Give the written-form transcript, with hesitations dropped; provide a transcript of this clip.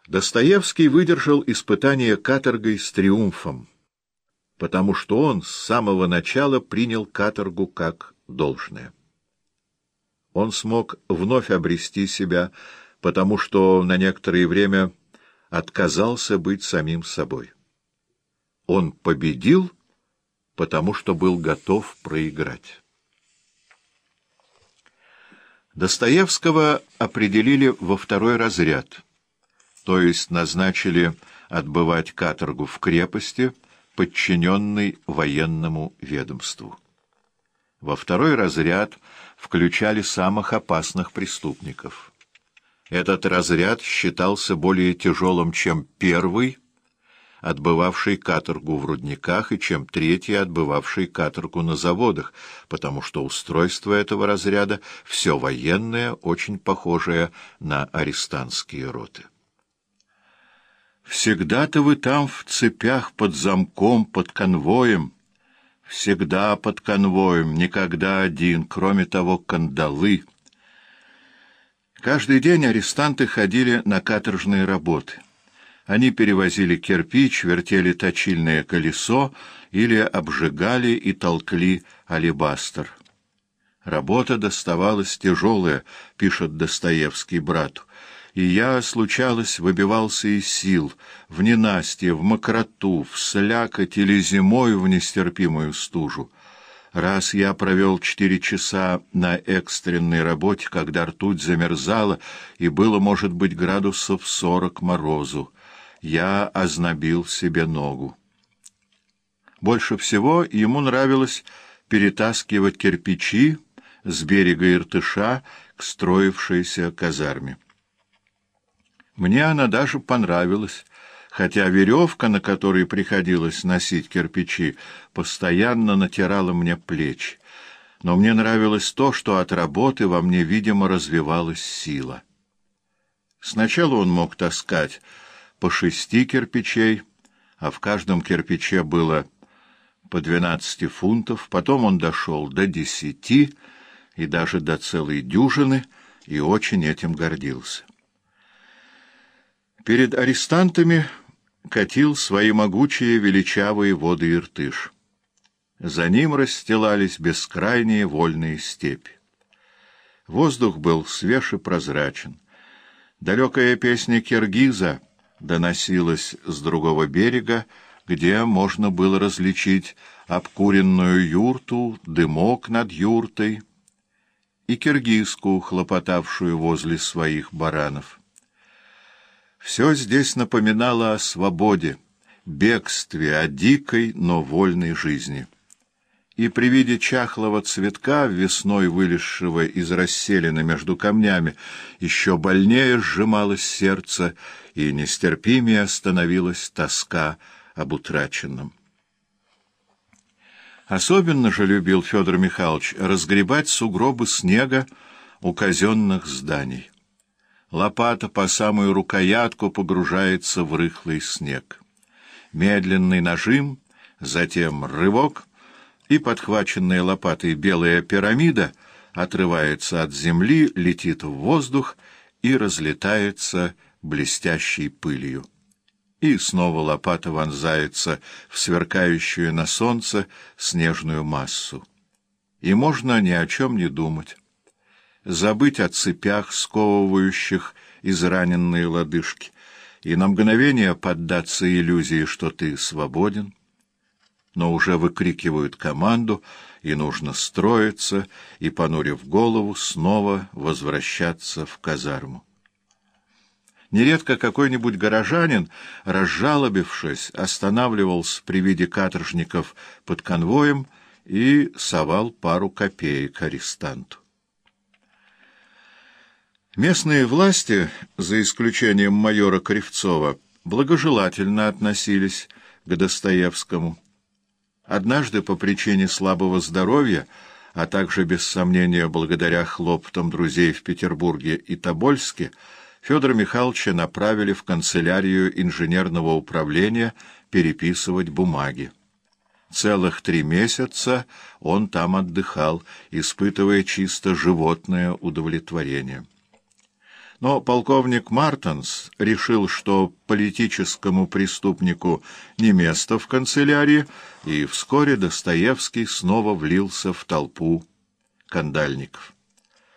Достоевский выдержал испытание каторгой с триумфом, потому что он с самого начала принял каторгу как должное. Он смог вновь обрести себя, потому что на некоторое время отказался быть самим собой. Он победил, потому что был готов проиграть. Достоевского определили во второй разряд, то есть назначили отбывать каторгу в крепости, подчиненной военному ведомству. Во второй разряд включали самых опасных преступников. Этот разряд считался более тяжелым, чем первый, отбывавший каторгу в рудниках, и чем третий, отбывавший каторгу на заводах, потому что устройство этого разряда все военное, очень похожее на арестантские роты. «Всегда-то вы там в цепях под замком, под конвоем, всегда под конвоем, никогда один, кроме того, кандалы». Каждый день арестанты ходили на каторжные работы. Они перевозили кирпич, вертели точильное колесо или обжигали и толкли алебастр. «Работа доставалась тяжелая», — пишет Достоевский брату, «и я, случалось, выбивался из сил, в ненастье, в мокроту, в слякоть или зимой в нестерпимую стужу. Раз я провел 4 часа на экстренной работе, когда ртуть замерзала, и было, может быть, градусов 40 морозу. Я ознобил себе ногу». Больше всего ему нравилось перетаскивать кирпичи с берега Иртыша к строившейся казарме. Мне она даже понравилась, хотя веревка, на которой приходилось носить кирпичи, постоянно натирала мне плечи. Но мне нравилось то, что от работы во мне, видимо, развивалась сила. Сначала он мог таскать по 6 кирпичей, а в каждом кирпиче было по 12 фунтов, потом он дошел до 10 и даже до целой дюжины, и очень этим гордился. Перед арестантами катил свои могучие величавые воды Иртыш. За ним расстилались бескрайние вольные степи. Воздух был свеж и прозрачен. Далекая песня киргиза доносилась с другого берега, где можно было различить обкуренную юрту, дымок над юртой и киргизку, хлопотавшую возле своих баранов. Все здесь напоминало о свободе, бегстве, о дикой, но вольной жизни. И при виде чахлого цветка, весной вылезшего из расселины между камнями, еще больнее сжималось сердце, и нестерпимее становилась тоска об утраченном. Особенно же любил Федор Михайлович разгребать сугробы снега у казенных зданий. Лопата по самую рукоятку погружается в рыхлый снег. Медленный нажим, затем рывок, и подхваченная лопатой белая пирамида отрывается от земли, летит в воздух и разлетается блестящей пылью. И снова лопата вонзается в сверкающую на солнце снежную массу. И можно ни о чем не думать. Забыть о цепях, сковывающих израненные лодыжки, и на мгновение поддаться иллюзии, что ты свободен. Но уже выкрикивают команду, и нужно строиться, и, понурив голову, снова возвращаться в казарму. Нередко какой-нибудь горожанин, разжалобившись, останавливался при виде каторжников под конвоем и совал пару копеек арестанту. Местные власти, за исключением майора Кривцова, благожелательно относились к Достоевскому. Однажды по причине слабого здоровья, а также, без сомнения, благодаря хлопотам друзей в Петербурге и Тобольске, Федора Михайловича направили в канцелярию инженерного управления переписывать бумаги. Целых 3 месяца он там отдыхал, испытывая чисто животное удовлетворение. Но полковник Мартенс решил, что политическому преступнику не место в канцелярии, и вскоре Достоевский снова влился в толпу кандальников.